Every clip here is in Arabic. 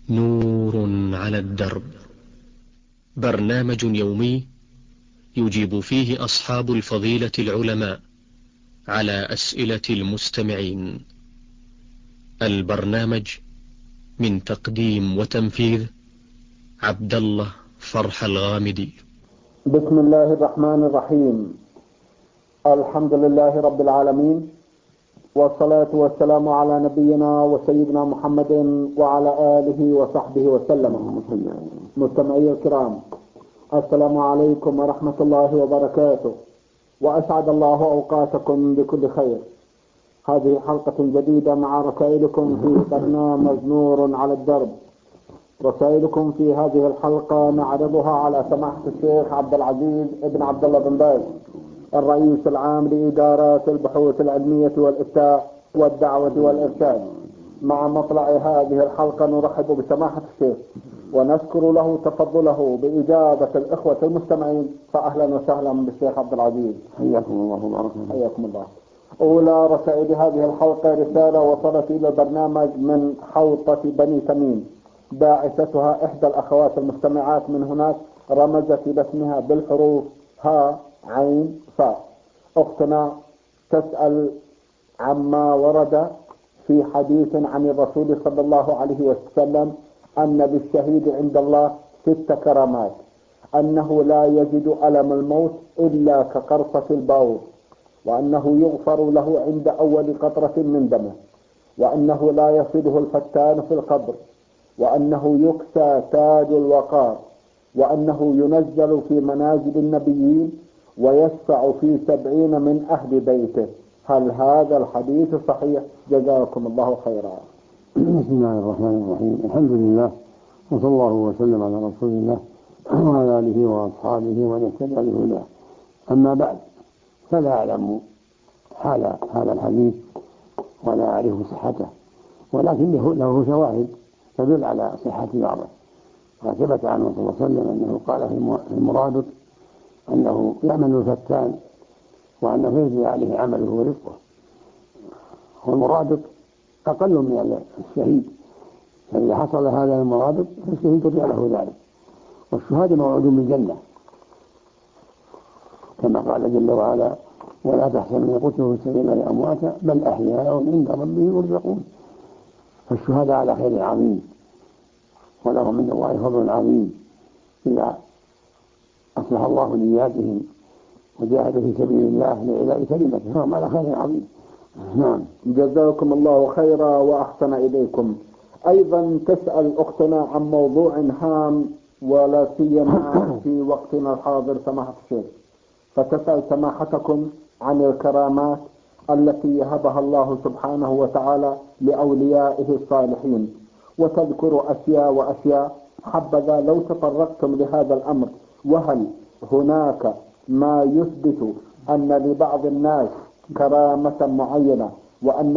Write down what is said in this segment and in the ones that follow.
نور على الدرب، برنامج يومي يجيب فيه أصحاب الفضيلة العلماء على أسئلة المستمعين. البرنامج من تقديم وتنفيذ عبد الله فرح الغامدي. بسم الله الرحمن الرحيم. الحمد لله رب العالمين، والصلاة والسلام على نبينا وسيدنا محمد وعلى آله وصحبه وسلم. مستمعي الكرام، السلام عليكم ورحمة الله وبركاته، وأسعد الله أوقاتكم بكل خير. هذه حلقة جديدة مع رسائلكم في برنامج نور على الدرب. رسائلكم في هذه الحلقة نعرضها على سماحة الشيخ عبد العزيز ابن عبد الله بن باز، الرئيس العام لإدارات البحوث العلمية والإفتاء والدعوة والإرشاد. مع مطلع هذه الحلقة نرحب بسماحة الشيخ ونشكر له تفضله بإجابة الإخوة المستمعين. فأهلا وسهلا بالشيخ عبد العزيز، حياكم الله وبارك فيكم. حياكم الله. أولى رسائل هذه الحلقة رسالة وصلت إلى البرنامج من حوطة بني تميم، باعثتها إحدى الأخوات المستمعات من هناك، رمزت إلى اسمها بالحروف ها عين فاء. أختنا تسأل عما ورد في حديث عن الرسول صلى الله عليه وسلم أن للشهيد عند الله 6 كرامات: أنه لا يجد ألم الموت إلا كقرصة البول، وأنه يغفر له عند أول قطرة من دمه، وأنه لا يصله الفتان في القبر، وأنه يكسى تاج الوقار، وأنه ينزل في منازل النبيين ويشفع في 70 من أهل بيته. هل هذا الحديث صحيح؟ جزاكم الله خيرا. بسم الله الرحمن الرحيم. الحمد لله، وصلى الله وسلم على رسول الله وعلى آله وأصحابه ومن اهتدى بهداه. أما بعد، فلا أعلم حال هذا الحديث ولا أعرف صحته، ولكن له شواهد تدل على صحة بعضه. وثبت عنه صلى الله عليه وسلم أنه قال في المرابط أنه يأمن الفتان وأنه يجري عليه عمله ورزقه. والمرابط أقل من الشهيد، فإذا حصل هذا المرابط فالشهيد يرجع له ذلك. والشهادة موعود بالجنة كما قال جل وعلا: ولا تحسبن قتلوا في سبيل الله أمواتا بل أحياء عند ربهم يرزقون. فالشهادة على خير عظيم، ولهم من الله فضل عظيم إذا أصلح الله نياتهم وجاهدوا في سبيل الله لإعلاء كلمته، فهم على خير عظيم. نعم. جزاكم الله خيرا وأحسن إليكم. أيضا تسأل أختنا عن موضوع هام ولا سيما في وقتنا الحاضر سماحة الشيخ، فتسأل سماحتكم عن الكرامات التي يهبها الله سبحانه وتعالى لأوليائه الصالحين، وتذكر أشياء وأشياء. حبذا لو تطرقتم لهذا الأمر، وهل هناك ما يثبت أن لبعض الناس كرامة معينة، وأن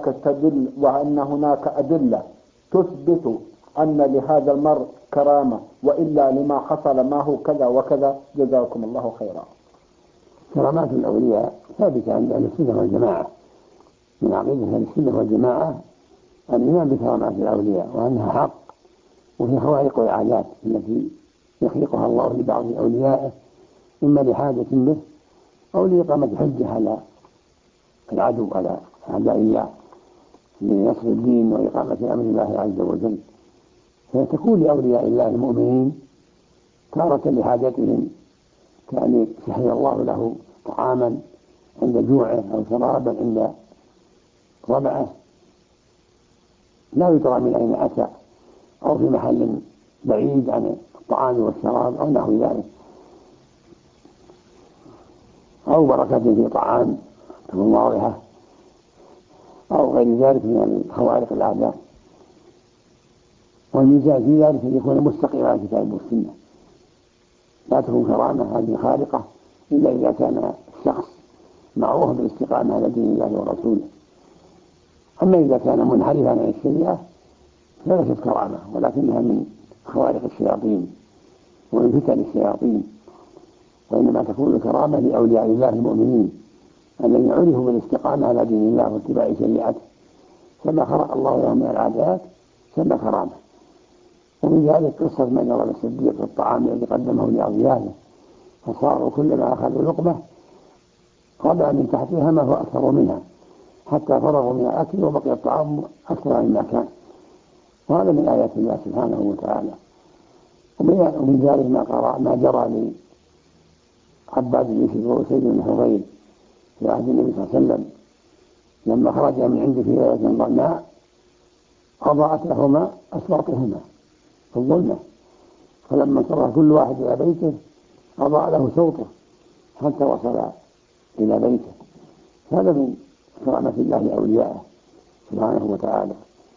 هناك أدلة تثبت أن لهذا المرء كرامة، وإلا لما حصل ما هو كذا وكذا. جزاكم الله خيرا. كرامات الأولياء ثابتة عند أهل السنة والجماعة، من عقيدة أهل السنة والجماعة الإيمان بكرامات الأولياء وأنها حق، وهي خوارق العادات التي يخلقها الله لبعض أوليائه، إما لحاجة به أو لإقامة حجة على العدو، على أعداء الله، لنصر الدين وإقامة أمر الله عز وجل. فتكون لأولياء الله المؤمنين تارة لحاجتهم، كأن يحيي الله له طعاما عند جوعه أو شرابا عند ظمأه لا يدرى من أين أتى، أو في محل بعيد عن الطعام والشراب أو نحو ذلك، أو بركة في طعام تكون واضحة، أو غير ذلك من خوارق العادات. والميزان في ذلك أن يكون مستقيم على الكتاب والسنة، لا تكون كرامة هذه خارقة إلا إذا كان الشخص معروف بالاستقامة على دين الله ورسوله. أما إذا كان منحرفا عن الشريعة فليست كرامة، ولكنها من خوارق الشياطين ومن فتن الشياطين. وإنما تكون الكرامة لأولياء الله المؤمنين الذين عرفوا بالاستقامة على دين الله واتباع شريعته، فما خلق الله لهم من العادات سمى كرامة. ومن ذلك قصة من جرى الصديق في الطعام الذي قدمه لأضيافه، فصاروا كلما أخذوا لقمة طلع من تحتها ما هو أكثر منها حتى فرغوا من الأكل وبقي الطعام أكثر مما كان. وهذا من آيات الله سبحانه وتعالى. ومن ذلك ما جرى لعباد بن يوسف وأسيد بن حضير في عهد النبي صلى الله عليه وسلم لما خرج من عنده في ليلة ظلماء أضاءت لهما أسواقهما في الظلمة، فلما انصرف كل واحد إلى بيته أضاء له صوته حتى وصل إلى بيته. هذا من كرامة الله لأوليائه سبحانه وتعالى.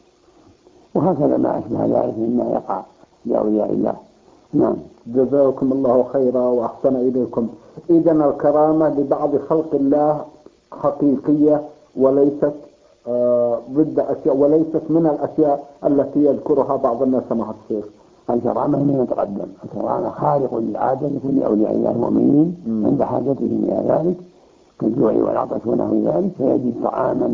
وهكذا ما أشبه ذلك مما يقع لأولياء الله. نعم. جزاكم الله خيرا وأحسن إليكم. إذن الكرامة لبعض خلق الله حقيقية وليست ضد أشياء، وليست من الأشياء التي يذكرها بعض الناس سماحة الشيخ. الكرامة من يتقدم، الكرامة خارق للعادة لكل أولياء الله المؤمنين عند حاجتهم إلى ذلك كالجوع والعطش ونحو ذلك، فيجد طعاما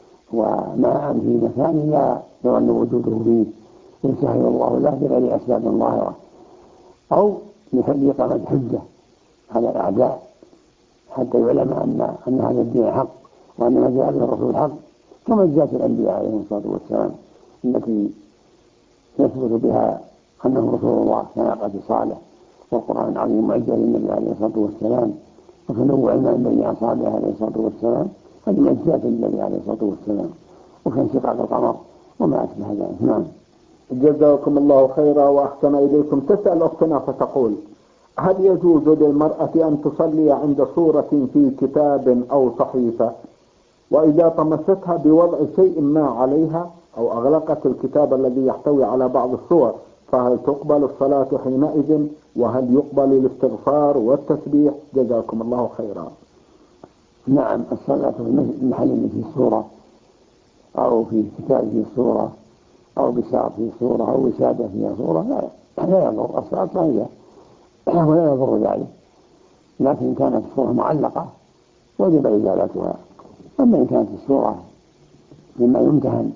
وماء في مكان لا يظن وجوده فيه يسهل الله له بغير أسباب ظاهرة، أو يخلي إقامة حجة على الأعداء حتى يعلم أن هذا الدين حق وأن ما جاء به الرسول حق، كما جاءت الأنبياء عليهم الصلاة والسلام التي يثبت بها أنه رسول الله كناقة صالح، والقرآن العظيم معجزة للنبي عليه الصلاة والسلام، وتنوع الماء بين أصحابه عليه الصلاة والسلام هذه معجزات للنبي عليه الصلاة والسلام، وكانشقاق القمر وما أشبه ذلك. نعم. جزاكم الله خيرا وأحسن إليكم. تسأل أختنا فتقول: هل يجوز للمرأة أن تصلي عند صورة في كتاب أو صحيفة، وإذا طمستها بوضع شيء ما عليها أو أغلقت الكتاب الذي يحتوي على بعض الصور، فهل تقبل الصلاة حينئذ، وهل يقبل الاستغفار والتسبيح؟ جزاكم الله خيرا. نعم، الصلاة في المحل فيه صورة أو في كتاب فيه صورة أو بساط فيه صورة أو وسادة فيها صورة لا يضر، الصلاة صحيحة ولا يضر ذلك، لكن كانت الصورة معلقة وجب إزالتها. أما إن كانت الصورة مما يمتهن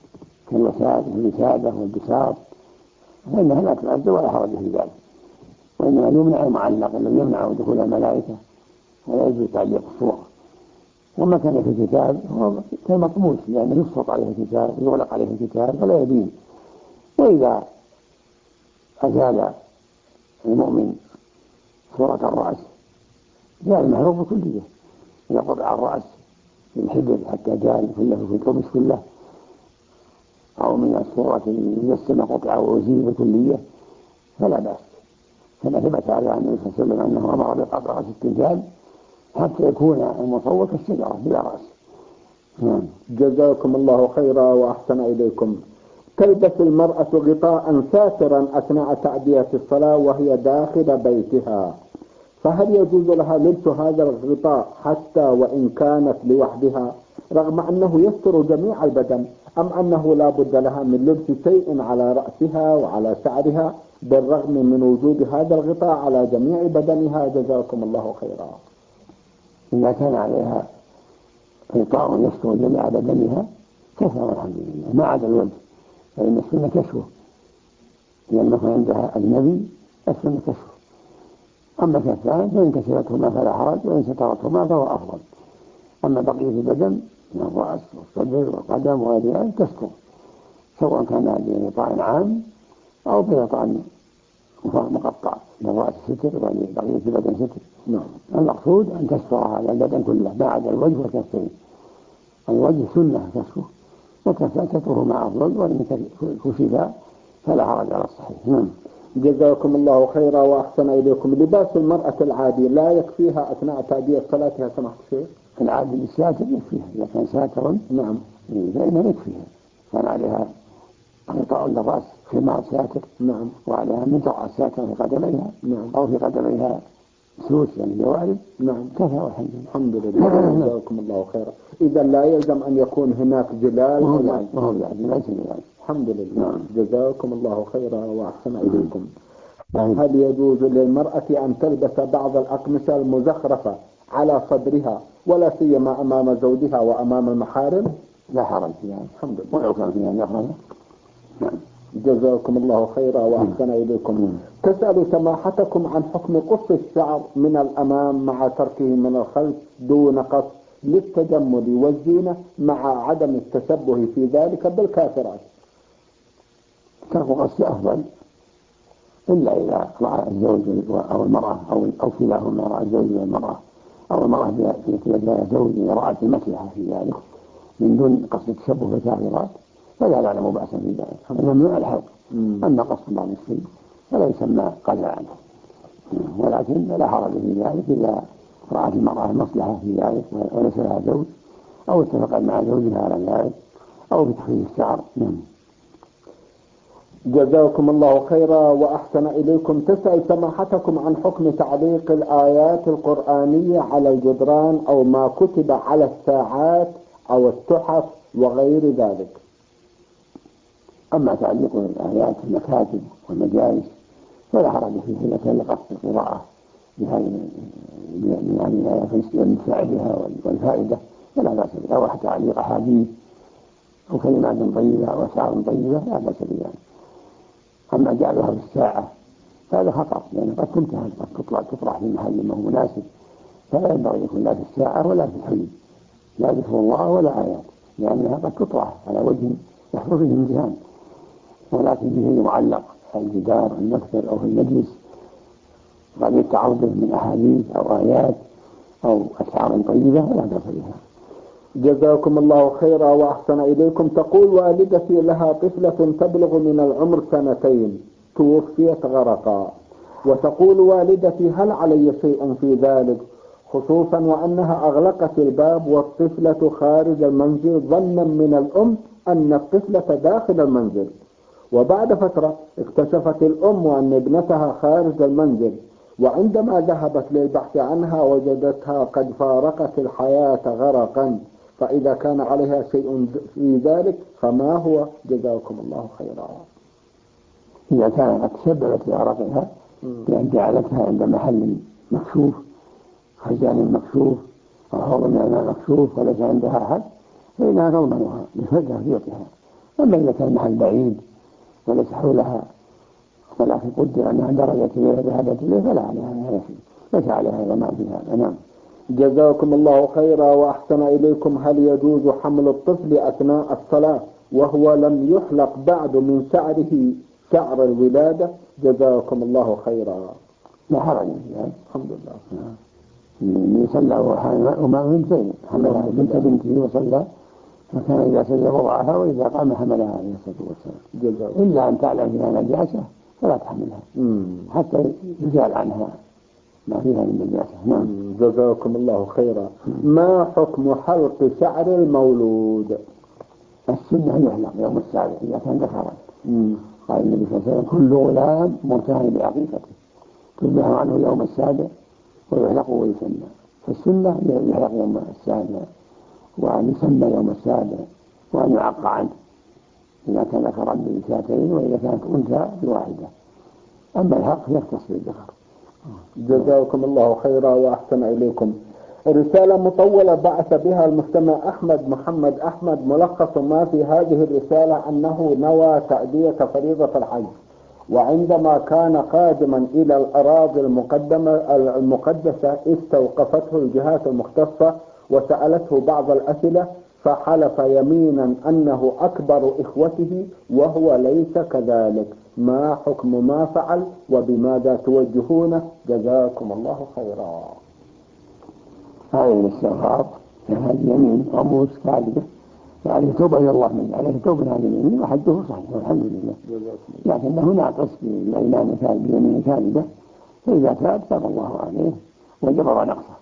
كالوسادة والبساط فإنها لا تؤذى ولا حرج في ذلك، وإنما يمنع المعلق الذي يمنع دخول الملائكة ولا يجوز تعليق الصورة. وما كان في الكتاب هو كالمطموس لأنه يسقط عليه الكتاب يغلق عليه الكتاب ولا يبين. وإذا أزال المؤمن صورة الرأس جاء المحروق بكلية، إذا قطع الرأس بالحبر حتى جاء كله في القمص كله، أو من الصورة المجسمة قطع وأزيل بكلية فلا بأس، كما ثبت على النبي صلى الله عليه وسلم أنه أمر بقطع رأس التمثال حتى يكون المصور كالشجرة بلا رأس. جزاكم الله خيرا وأحسن إليكم. تلبس المرأة غطاء ساترا أثناء تأدية الصلاة وهي داخل بيتها، فهل يجوز لها لبس هذا الغطاء حتى وإن كانت لوحدها رغم أنه يستر جميع البدن، أم أنه لا بد لها من لبس شيء على رأسها وعلى شعرها بالرغم من وجود هذا الغطاء على جميع بدنها؟ جزاكم الله خيرا. إذا كان عليها غطاء يستر جميع بدنها كفى والحمد لله، ما عدا الوجه فإن السنة كشفه، لأنه عندها أجنبي السنة كشفه. أما كفان فإن كشفتهما فلا حرج، وإن سترتهما فهو أفضل. أما بقية البدن من الرأس والصدر والقدم وغير ذلك تستر، سواء كان بغطاء عام أو بغطاء مقطع للرأس ستر ولبقية البدن ستر. المقصود أن تستر على البدن كله ما عدا الوجه والكفين. الوجه سنة كشفه، وكفان سترهما أفضل، وإن كشفا فلا حرج على الصحيح. جزاكم الله خيرا وأحسن إليكم. لباس المرأة العادي لا يكفيها أثناء تأدية صلاتها سماحة الشيخ؟ العادي بالساتر يكفيها، إذا كان ساتر نعم فإنه يكفيها. كان عليها غطاء للرأس خمار ساتر، نعم، وعليها مطرقة ساتر في قدميها، نعم، أو في قدميها سوس يعني جوارب، نعم، كفى والحمد لله. الحمد لله. جزاكم الله خيرا. إذا لا يلزم أن يكون هناك جلال وهو لا الحمد لله. نعم. جزاكم الله خيرا وأحسن إليكم. هل يجوز للمرأة أن تلبس بعض الأقمصة المزخرفة على صدرها ولا سيما أمام زوجها وأمام المحارم؟ لا حرج فيها، الحمد لله. ولو كان فيها زخرفة. نعم. جزاكم الله خيرا وأحسن إليكم. تسأل سماحتكم عن حكم قص الشعر من الأمام مع تركه من الخلف دون قص للتجمل والزينة مع عدم التشبه في ذلك بالكافرات. ترك قص أفضل، إلا إذا رأى الزوج أو المرأة أو كلاهما رأى الزوج والمرأة أو المرأة في وجهها زوج رأت المصلحة في ذلك من دون قصد التشبه بالكافرات فلا نعلم بأسا في ذلك، ممنوع الحلق. أما قصد بعض الشيء فلا يسمى قلع عنه، ولكن لا حرج في ذلك إذا رأت المرأة المصلحة في ذلك وليس لها زوج أو اتفقت مع زوجها على ذلك أو بتخفيف الشعر. جزاكم الله خيرا وأحسن إليكم. تسأل سماحتكم عن حكم تعليق الآيات القرآنية على الجدران أو ما كتب على الساعات أو التحف وغير ذلك. أما تعليق الآيات في المكاتب والمجالس فلا حرج فيه إذا كان لقصد القراءة بهذه الآيات والمساعدها والفائدة فلا بأس بها، أو حتى تعليق أحاديث أو كلمات طيبة أو أشعار طيبة لا بأس بها. أما جعلها في الساعة فهذا خطأ، لأنه قد تنتهي قد تطرح في محل ما هو مناسب، فلا ينبغي يكون لا في الساعة ولا في الحلم لا ذكر الله ولا آيات، لأنها قد تطرح على وجه يحصل فيه امتهان، ولكن به معلق على الجدار المكتب أو في المجلس قد يتعرض من أحاديث أو آيات أو أشعار طيبة لا بأس بها. جزاكم الله خيرا وأحسن إليكم. تقول والدتي لها طفلة تبلغ من العمر 2 توفيت غرقا، وتقول والدتي هل علي شيء في ذلك، خصوصا وأنها أغلقت الباب والطفلة خارج المنزل ظنا من الأم أن الطفلة داخل المنزل، وبعد فترة اكتشفت الأم أن ابنتها خارج المنزل، وعندما ذهبت للبحث عنها وجدتها قد فارقت الحياة غرقا، فإذا كان عليها شيء في ذلك فما هو؟ جزاكم الله خيرا. إذا كانت تسببت في غرقها بأن جعلتها عند محل مكشوف، خزان مكشوف أو حوض من الماء مكشوف وليس عندها أحد فإنها تضمنها بفجأة في وقتها. أما إذا كان محل بعيد وليس حولها ولكن قدر أنها درجة إليه ذهبت إليه فلا عليها هذا شيء، ليس عليها ضمان في هذا. نعم. جزاكم الله خيرا وأحسن إليكم. هل يجوز حمل الطفل أثناء الصلاة وهو لم يحلق بعد من شعره شعر الولادة؟ جزاكم الله خيرا. لا حرج في هذا، الحمد لله. من صلى وما من شيء حملها بنت بنته وصلى، فكان إذا سجد وضعها وإذا قام حملها عليه الصلاة والسلام، إلا أن تعلم فيها نجاسة فلا تحملها حتى يزال عنها ما فيها من نجاسة. نعم. جزاكم الله خيرا. ما حكم حلق شعر المولود؟ السنة أن يحلق يوم السابع إذا كان ذكرا. قال النبي صلى الله عليه وسلم كل غلام مرتهن بعقيقته تذبح عنه يوم السابع ويحلق ويسمى، فالسنة يحلق يوم السابع وأن يسمى يوم السابع وأن يعق عنه إذا كان ذكرا بشاتين وإذا كانت أنثى بواحدة. أما الحق يختص بالذكر. جزاكم الله خيرا وأحسن إليكم. رسالة مطولة بعث بها المستمع أحمد محمد أحمد. ملخص ما في هذه الرسالة أنه نوى تأدية فريضة الحج، وعندما كان قادما إلى الأراضي المقدسة استوقفته الجهات المختصة وسألته بعض الأسئلة، فحلف يمينا أنه أكبر إخوته وهو ليس كذلك. ما حكم ما فعل وبماذا توجهونه؟ جزاكم الله خيرا. هذه الاستغفار هذه يمين غموس كاذبة، عليه توبة إلى الله منه، عليه توبة هذه اليمين وحده صحيح والحمد لله. لكنه ناقص بالأيمان بيمين كاذبة، فإذا تاب الله عليه وجبر نقصه.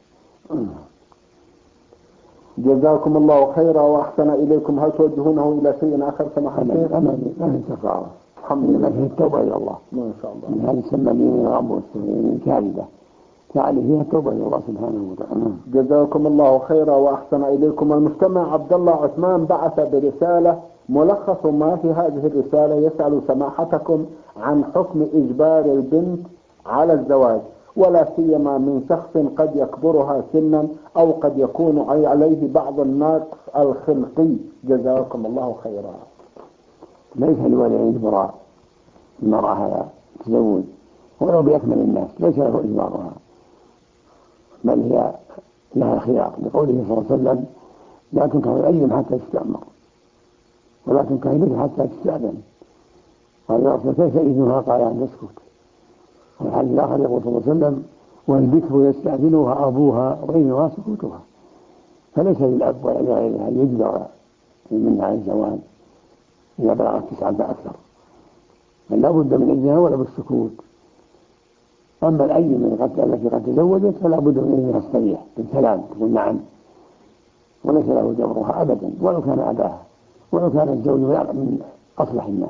جزاكم الله خيرا وأحسن إليكم. هل توجهونه إلى شيء آخر سماحة الشيخ؟ ما في استغفار، الحمد لله، فيه التوبة إلى الله ما شاء الله. من هذه السمة بيمين غموس بيمين كاذبة فعليه فيها التوبة إلى الله سبحانه وتعالى. جزاكم الله خيرا وأحسن إليكم. المستمع عبد الله عثمان بعث برسالة. ملخص ما في هذه الرسالة يسأل سماحتكم عن حكم إجبار البنت على الزواج، ولا سيما من شخص قد يكبرها سنا أو قد يكون عليه بعض النقص الخلقي. جزاكم الله خيرا. ليس لولي إجبار المرأة على التزوج ولو بأكمل الناس، ليس له إجبارها، بل هي لها خيار، لقوله صلى الله عليه وسلم: لا تنكح الأيم حتى تستأمر ولا تنكح البكر حتى تستأذن. قال: يا رسول كيف إذنها؟ قال: أن تسكت. والحديث الآخر يقول صلى الله عليه وسلم: والبكر يستأذنها أبوها وإذنها سكوتها. فليس للأب ولا لغيرها أن يجبر منها الزواج إذا بلغت 9 فأكثر، بل لا بد من إذنها ولا بالسكوت. أما الأيم التي قد تزوجت فلا بد من إذنها الصريح بالكلام، تقول نعم، وليس له جبرها أبدا ولو كان أباها، ولو كان الزوج من أصلح الناس،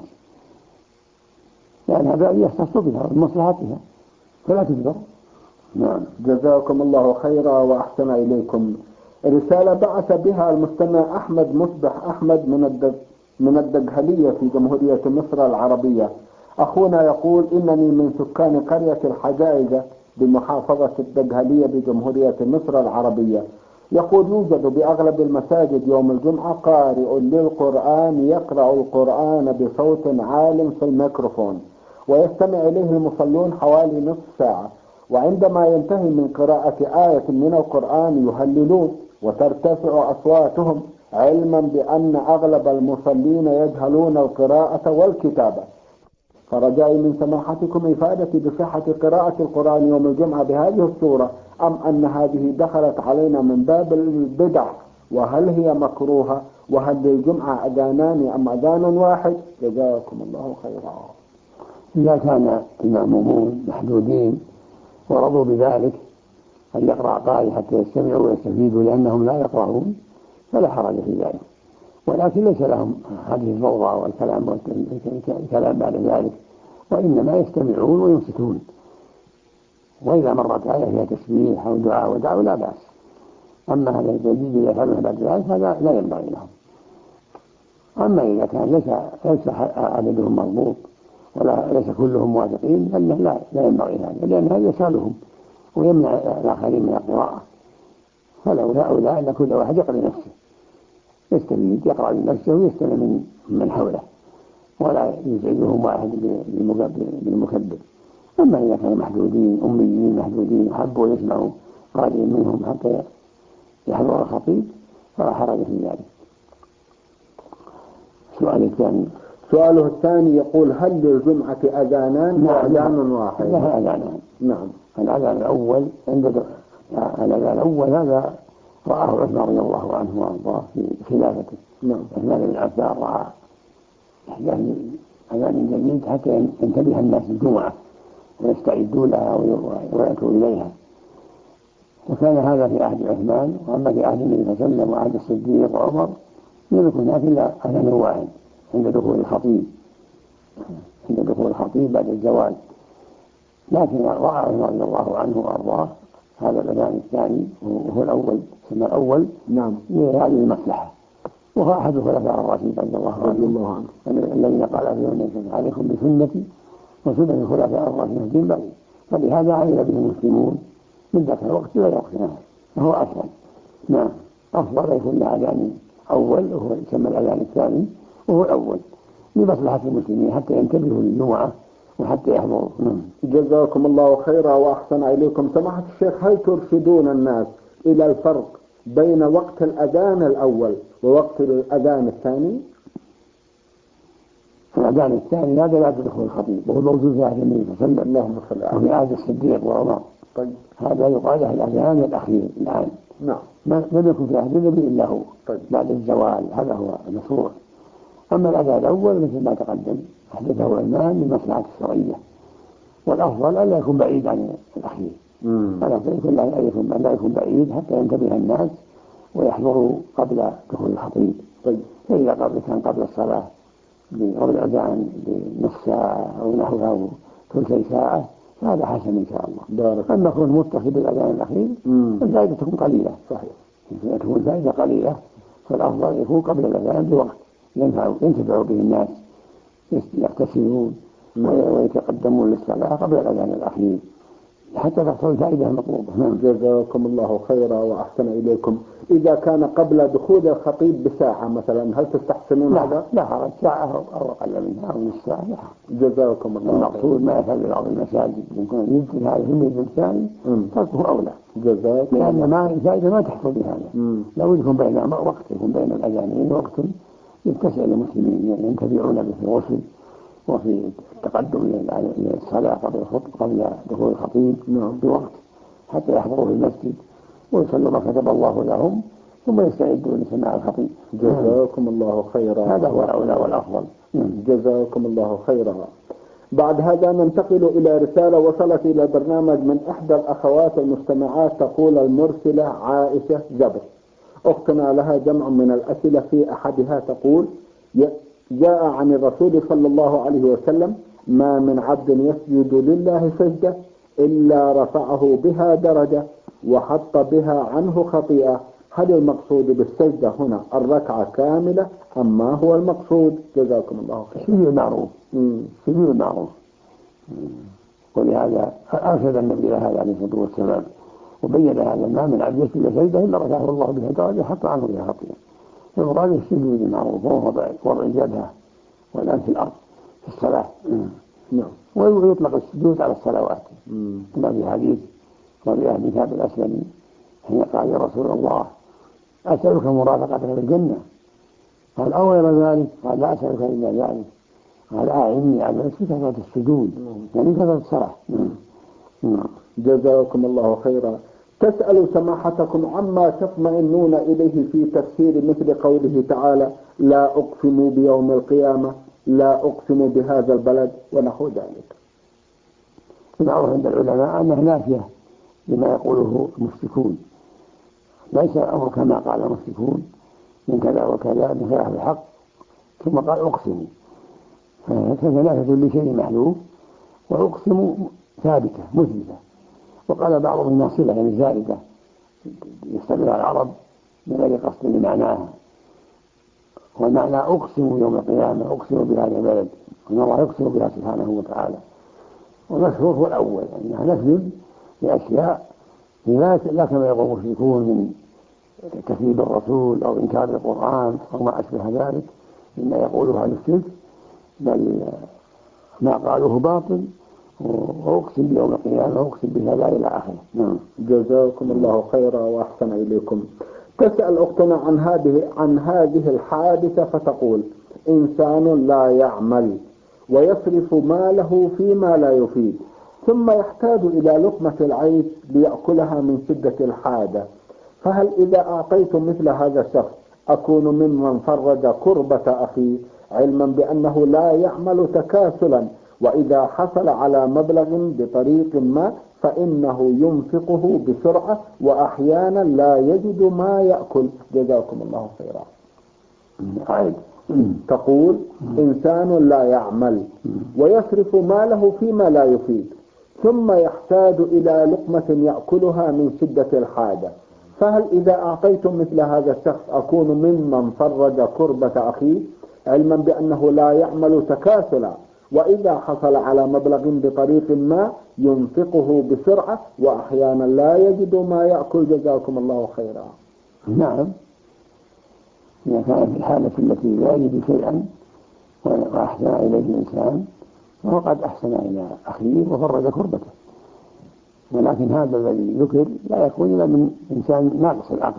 لأن هذا يختص بها ومصلحتها فلا تجبر. نعم. جزاكم الله خيرا وأحسن إليكم. رسالة بعث بها المستمع أحمد مصبح أحمد من الدقهلية في جمهورية مصر العربية. أخونا يقول: إنني من سكان قرية الحجائزة بمحافظة الدقهلية بجمهورية مصر العربية. يقول: يوجد بأغلب المساجد يوم الجمعة قارئ للقرآن يقرأ القرآن بصوت عال في الميكروفون، ويستمع إليه المصلون حوالي نصف ساعة، وعندما ينتهي من قراءة آية من القرآن يهللون وترتفع أصواتهم، علما بأن أغلب المصلين يجهلون القراءة والكتابة. فرجائي من سماحتكم إفادتي بصحة قراءة القرآن يوم الجمعة بهذه الصورة، أم أن هذه دخلت علينا من باب البدع، وهل هي مكروهة، وهل للجمعة أذانان أم أذان واحد؟ جزاكم الله خيرا. إذا كان المأمومون محدودين ورضوا بذلك أن يقرأ قارئ حتى يستمعوا ويستفيدوا لأنهم لا يقرؤون فلا حرج في ذلك، ولكن ليس لهم هذه الفوضى والكلام بعد ذلك، وإنما يستمعون وينصتون، وإذا مرت آية فيها تسبيح أو دعاء ودعوا لا بأس. أما هذا الجديد يفعلون بعد ذلك هذا لا ينبغي لهم. أما إذا كان ليس عددهم مضبوط ولا ليس كلهم موافقين فإنه لا ينبغي هذا، لأن هذا يسألهم ويمنع الآخرين من القراءة. فلولا أن كل واحد يقرأ لنفسه، يستفيد يقرأ لنفسه ويستمع من حوله، ولا يزعجهم واحد بالمكبر. أما إذا كانوا محدودين أميين محدودين حبوا يسمعوا قارئ منهم حتى يحضر الخطيب فلا حرج في ذلك. سؤاله الثاني يقول: هل للجمعة أذانان وأذان واحد؟ لها أذانان. نعم. الأذان الأول الأذان الأول هذا رآه عثمان رضي الله عنه وأرضاه في خلافته. نعم. عثمان بن عفان رأى إحداث أذان جديد حتى ينتبه الناس الجمعة ويستعدوا لها ويأتوا إليها، وكان هذا في عهد عثمان. وأما في عهد النبي صلى الله عليه وسلم وعهد الصديق وعمر لم يكن هناك إلا أذان واحد عند دخول الخطيب بعد الزواج. لكن رأى عمر رضي الله عنه وأرضاه هذا الأذان الثاني وهو الأول سمى الأول. نعم. لهذه المصلحة، وهو أحد الخلفاء الراشدين رضي الله عنه الذين قال فيهم: عليكم بسنتي وسنة الخلفاء الراشدين من بعدي. فلهذا عمل به المسلمون من ذاك الوقت إلى وقتنا، فهو أفضل. نعم، أفضل يكون أذان أول وهو يسمى الأذان الثاني وهو الأول لمصلحة المسلمين حتى ينتبهوا للجمعة وحتى يحضروا. جزاكم الله خيرا وأحسن إليكم. سماحة الشيخ، هل ترشدون الناس إلى الفرق بين وقت الأذان الأول ووقت الأذان الثاني؟ الأذان الثاني هذا لا تدخل الخطيب، وهو موجود في عهد النبي صلى الله عليه وسلم وفي عهد الصديق وعمر. طيب. هذا يقال له الأذان الأخير الآن. نعم. لم يكن في عهد النبي إلا هو. طيب. بعد الزوال هذا هو المشروع. أما الأذان الأول مثل ما تقدم أحدثه عثمان للمصلحة الشرعية، والأفضل ألا يكون بعيد عن الأخير. الأفضل ألا يكون بعيد حتى ينتبه الناس ويحضروا قبل دخول الخطيب. طيب. فإذا كان قبل الصلاة أو الأذان بنصف ساعة أو نحوها أو ثلثي ساعة فهذا حسن إن شاء الله. أما يكون متصل بالأذان الأخير الفائدة تكون قليلة. صحيح. إذا تكون الفائدة قليلة فالأفضل يكون قبل الأذان بوقت ينتفع به الناس، يغتسلون ويتقدمون للصلاة قبل الأذان الأخير حتى تحصل الفائدة المطلوبة. جزاكم الله خيرا وأحسن إليكم. إذا كان قبل دخول الخطيب بساعة مثلا، هل تستحسنون هذا؟ لا حرج، ساعة أو أقل منها أو نصف ساعة لا حرج. جزاكم الله خير. المقصود ما يفعل بعض المساجد يمكن يمكن هذا في المسجد الثاني تركه أولى، جزاكم لأن ما الفائدة ما تحصل بهذا. لو يكون بين وقت، يكون بين الأذانين وقت يتسع للمسلمين يعني ينتفعون به في الغسل وفي التقدم إلى الصلاة قبل دخول الخطيب بوقت، حتى يحضروا في المسجد ويصلوا ما كتب الله لهم ثم يستعدوا لسماع الخطيب. جزاكم الله خيرا. هذا هو الأولى والأفضل. جزاكم الله خيرا. بعد هذا ننتقل إلى رسالة وصلت إلى برنامج من إحدى الأخوات المستمعات. تقول المرسلة عائشة جبر، أختنا لها جمع من الأسئلة، في أحدها تقول: جاء عن الرسول صلى الله عليه وسلم: ما من عبد يسجد لله سجدة إلا رفعه بها درجة وحط بها عنه خطيئة. هل المقصود بالسجدة هنا الركعة كاملة أم ما هو المقصود؟ جزاكم الله خير. سجود المعروف. سجود المعروف. ولهذا أرشد النبي لهذا عليه الصلاة والسلام وبين هذا: ما من عبد يسجد سجدة إلا رفعه الله بها درجة وحط عنه بها خطيئة. المراد السجود المعروف وهو وضع الجبهة والأنف في الأرض في الصلاة. ويطلق السجود على الصلوات كما في حديث ربيعة بن كعب الأسلمي حين قال: يا رسول الله أسألك مرافقتك في الجنة؟ قال: أو غير ذلك؟ قال: لا أسألك إلا ذلك. قال: أعني على نفسك كثرة السجود يعني كثرة الصلاة. جزاكم الله خيرا. تسأل سماحتكم عما تطمئنون إليه في تفسير مثل قوله تعالى: لا أقسم بيوم القيامة، لا أقسم بهذا البلد، ونحو ذلك. المعروف عند العلماء أنها نافية لما يقوله المشركون، ليس الأمر كما قال المشركون من كذا وكذا من خلاف الحق ثم قال أقسم، فنافية لشيء محذوف، وأقسم ثابتة مثبتة. وقال بعضهم إنها صلة يعني زائدة يستعملها العرب من غير قصد لمعناها، والمعنى أقسم يوم القيامة، أقسم بهذا البلد، أن الله يقسم بها سبحانه وتعالى. والمشهور هو الأول أنها نفي لأشياء لا كما يقول المشركون من تكذيب الرسول أو إنكار القرآن أو ما أشبه ذلك مما يقوله عن الشرك، بل ما قالوه باطل. وأقسم بيوم القيامة وأقسم بهذا إلى آخره. جزاكم الله خيرا وأحسن إليكم. تسأل أختنا عن هذه الحادثة فتقول: إنسان لا يعمل ويصرف ماله فيما لا يفيد، ثم يحتاج إلى لقمة العيش ليأكلها من شدة الحاجة، فهل إذا أعطيت مثل هذا الشخص أكون ممن فرج كربة أخيه، علما بأنه لا يعمل تكاسلا، وإذا حصل على مبلغ بطريق ما فإنه ينفقه بسرعة وأحيانا لا يجد ما يأكل؟ جزاكم الله خيرا. تقول: إنسان لا يعمل ويصرف ماله فيما لا يفيد، ثم يحتاج إلى لقمة يأكلها من شدة الحاجة، فهل إذا أعطيتم مثل هذا الشخص أكون ممن فرج كربة أخيه، علما بأنه لا يعمل تكاسلا، وإذا حصل على مبلغ بطريق ما ينفقه بسرعة وأحيانا لا يجد ما يأكل؟ جزاكم الله خيرا. نعم، إذا كان في الحالة التي لا يجد شيئا وأحسن إليه الإنسان فهو قد أحسن إلى أخيه وفرج كربته، ولكن هذا الذي ذكر لا يكون إلا من إنسان ناقص العقل،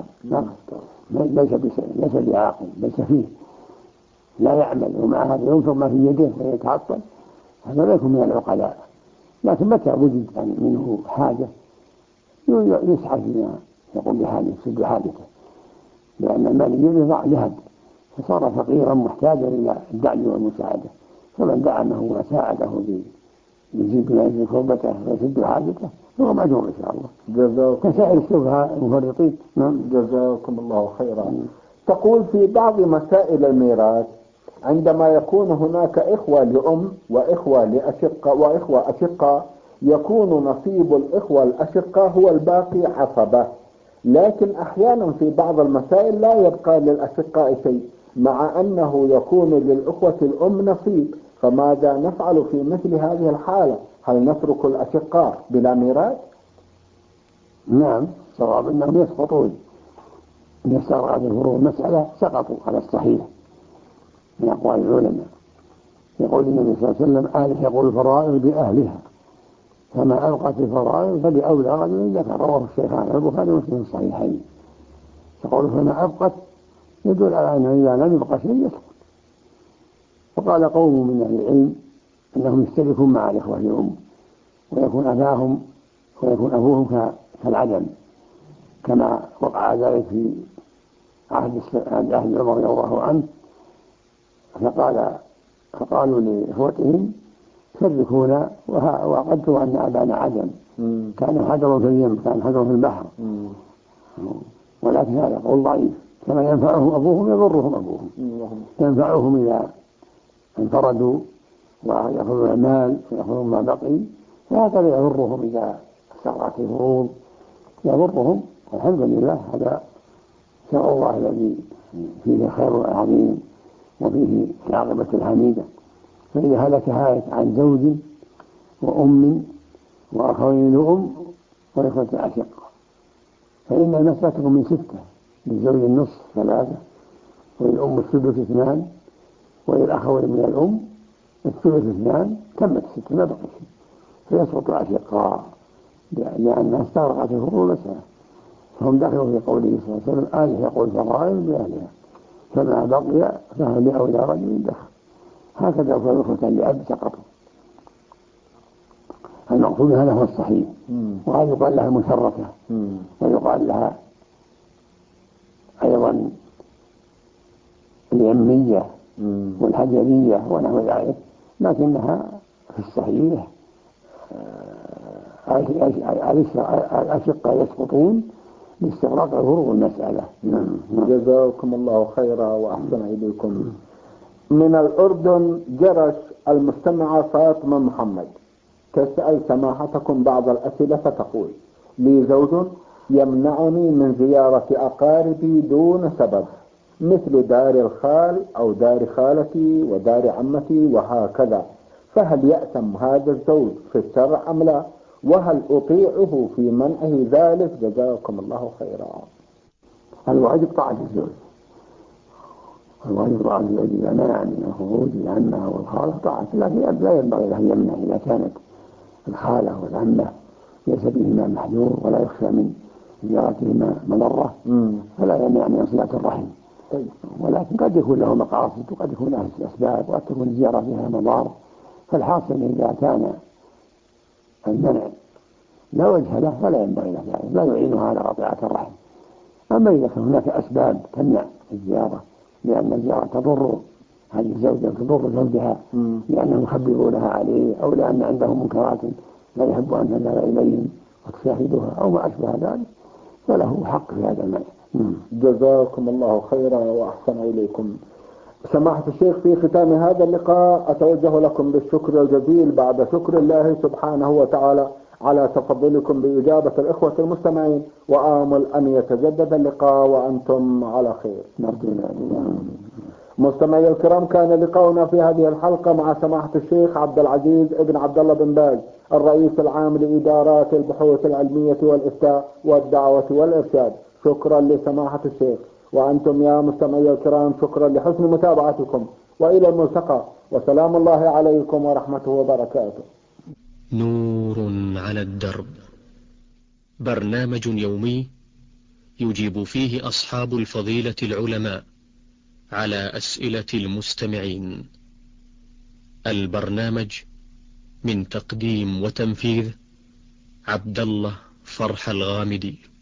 ليس بعاقل، بل سفيه لا يعمل، ومع هذا ينفق ما في يده ويتعطل، هذا لا يكون من العقلاء. لكن متى وجد منه حاجة يسعى فيما يقوم بحاجة يسد حاجته، لأن المال يضع ذهب فصار فقيرا محتاجا إلى الدعم والمساعدة، فمن دعمه وساعده يزيد من كربته ويسد حاجته هو مأجور إن شاء الله كسائر السفهاء المفرطين. جزاكم الله خيرا. تقول: في بعض مسائل الميراث عندما يكون هناك إخوة لأم وإخوة لأشقاء وإخوة أشقاء يكون نصيب الإخوة الأشقاء هو الباقي عصبة، لكن أحيانا في بعض المسائل لا يبقى للأشقاء شيء مع أنه يكون للإخوة الأم نصيب، فماذا نفعل في مثل هذه الحالة؟ هل نترك الأشقاء بلا ميراث؟ نعم، صواب أنهم يسقطون إذا استغرقت الفروع المسألة سقطوا على الصحيح من أقوال العلماء. يقول النبي صلى الله عليه وسلم: آله يقول الفرائض بأهلها، فما أبقت الفرائض فلأولى رجل ذكر. رواه الشيخان البخاري ومسلم في الصحيحين. يقول فما أبقت يدل على أنه إذا لم يبقى شيء يسقط. وقال قوم من أهل العلم أنهم يشتركون مع الإخوة الأم، ويكون أبوهم كالعدم، كما وقع ذلك في عهد عمر رضي الله عنه. فقالوا لإخوتهم: شركونا وقدروا أن أبانا عدم، كان حجر في اليم، كان حجر في البحر. ولكن هذا قول ضعيف. كما ينفعهم أبوهم يضرهم أبوهم، ينفعهم إذا انفردوا ويأخذون المال ويأخذون ما بقي، وهكذا يضرهم إذا استغرقت الفروض، يضرهم. الحمد لله، هذا شرع الله الذي فيه خير عظيم وفيه العاقبة الحميدة. فإذا هلك هالك عن زوج وأم وأخوين لأم وإخوة أشقة، فإن المسألة تكون من 6: للزوج النصف 3، وللأم الثلث 2، وللأخوين من الأم الثلث 2. تمت 6، ما بقي شيء، فيسقط الأشقاء لأنها استغرقت الفروض المسألة. فهم دخلوا في قوله صلى الله عليه وسلم: آله يقول فرائض بأهلها، فما بقي فهو لأولى رجل دخل. هكذا يقول الإخوة لأب سقطوا. المقصود هذا هو الصحيح. وهذا يقال لها المشركة، ويقال لها أيضا اليمية والحجرية ونحو ذلك، لكنها في الصحيح الأشقة يسقطون باستغراق الفروض المسألة. جزاكم الله خيرا وأحسن إليكم. من الأردن جرش المستمعة فاطمة محمد تسأل سماحتكم بعض الأسئلة، فتقول: لي زوج يمنعني من زيارة أقاربي دون سبب، مثل دار الخال أو دار خالتي ودار عمتي وهكذا، فهل يأثم هذا الزوج في الشرع أم لا؟ وهل أطيعه في منعه ذلك؟ جزاكم الله خيرا. الواجب طاعة الزوج، الواجب طاعة الزوج إذا منع من الخروج لعمها والخالة طاعة، لكن لا ينبغي له يمنع إذا كانت الخالة والعمة ليس بهما محذور ولا يخشى من زيارتهما مضرة، فلا يمنع من صلة الرحم. ولكن قد يكون له مقاصد وقد يكون له أسباب وقد تكون الزيارة فيها مضار. فالحاصل إذا كان المنع لا وجه له فلا ينبغي له ذلك، لا يعينها على قطيعة الرحم. أما إذا كان هناك أسباب تمنع الزيارة، لأن الزيارة تضر هذه الزوجة تضر زوجها لأنهم يخبرونها عليه، أو لأن عندهم منكرات لا يحب أن تذهب إليهم وتشاهدها أو ما أشبه ذلك، فله حق في هذا المنع. جزاكم الله خيرا وأحسن إليكم. سماحة الشيخ، في ختام هذا اللقاء أتوجه لكم بالشكر الجزيل بعد شكر الله سبحانه وتعالى على تفضلكم بإجابة الإخوة المستمعين، وآمل أن يتجدد اللقاء وأنتم على خير. مستمعي الكرام، كان لقاؤنا في هذه الحلقة مع سماحة الشيخ عبد العزيز ابن عبد الله بن باز، الرئيس العام لإدارات البحوث العلمية والإفتاء والدعوة والإرشاد. شكرا لسماحة الشيخ. وأنتم يا مستمعي الكرام شكرا لحسن متابعتكم، وإلى الملتقى، وسلام الله عليكم ورحمته وبركاته. نور على الدرب، برنامج يومي يجيب فيه أصحاب الفضيلة العلماء على أسئلة المستمعين. البرنامج من تقديم وتنفيذ عبد الله فرح الغامدي.